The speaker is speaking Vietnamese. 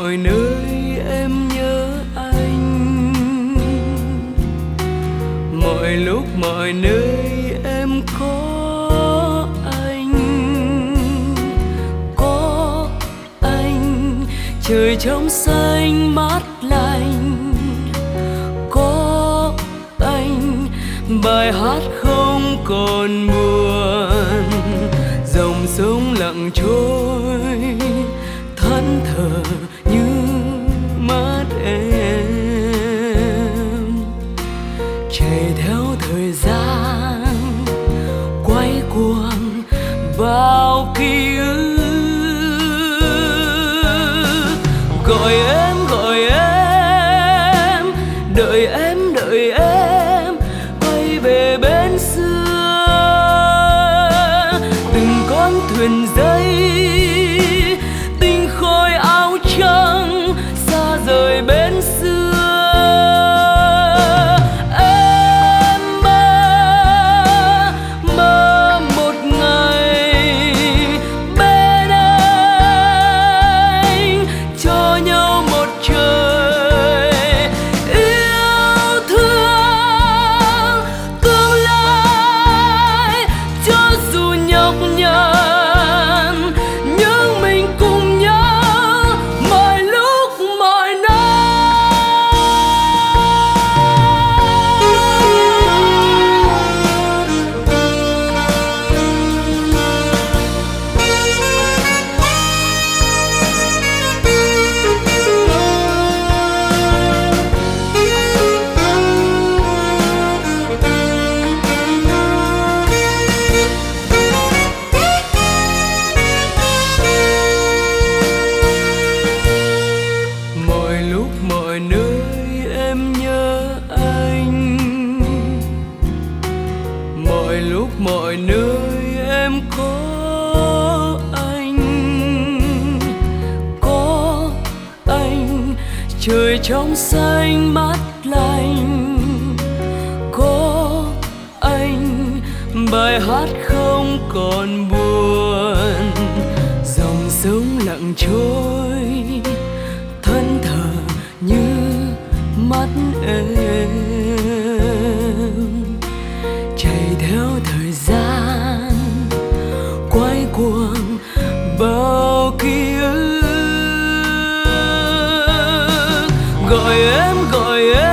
mọi nơi em nhớ anh, mọi lúc mọi nơi em có anh, có anh. Trời trong xanh mát lành, có anh. Bài hát không còn buồn, dòng sông lặng trôi thẫn thờ như mắt em. Chạy theo thời gian quay cuồng bao ký ức, gọi em đợi em đợi em quay về bên xưa. Từng con thuyền dây tinh khôi áo trắng xa rời bên xưa. Em mơ một ngày bên anh, cho nhau một trời yêu thương tương lai. Cho dù nhọc nhằn nhưng mình cùng nhau mọi lúc mọi lúc mọi nơi em nhớ anh, mọi lúc mọi nơi em có anh, có anh. Trời trong xanh mát lành, có anh. Bài hát không còn buồn, dòng sông lặng trôi thân thờ như mắt em. Chạy theo thời gian quay cuồng bao ký ức, gọi em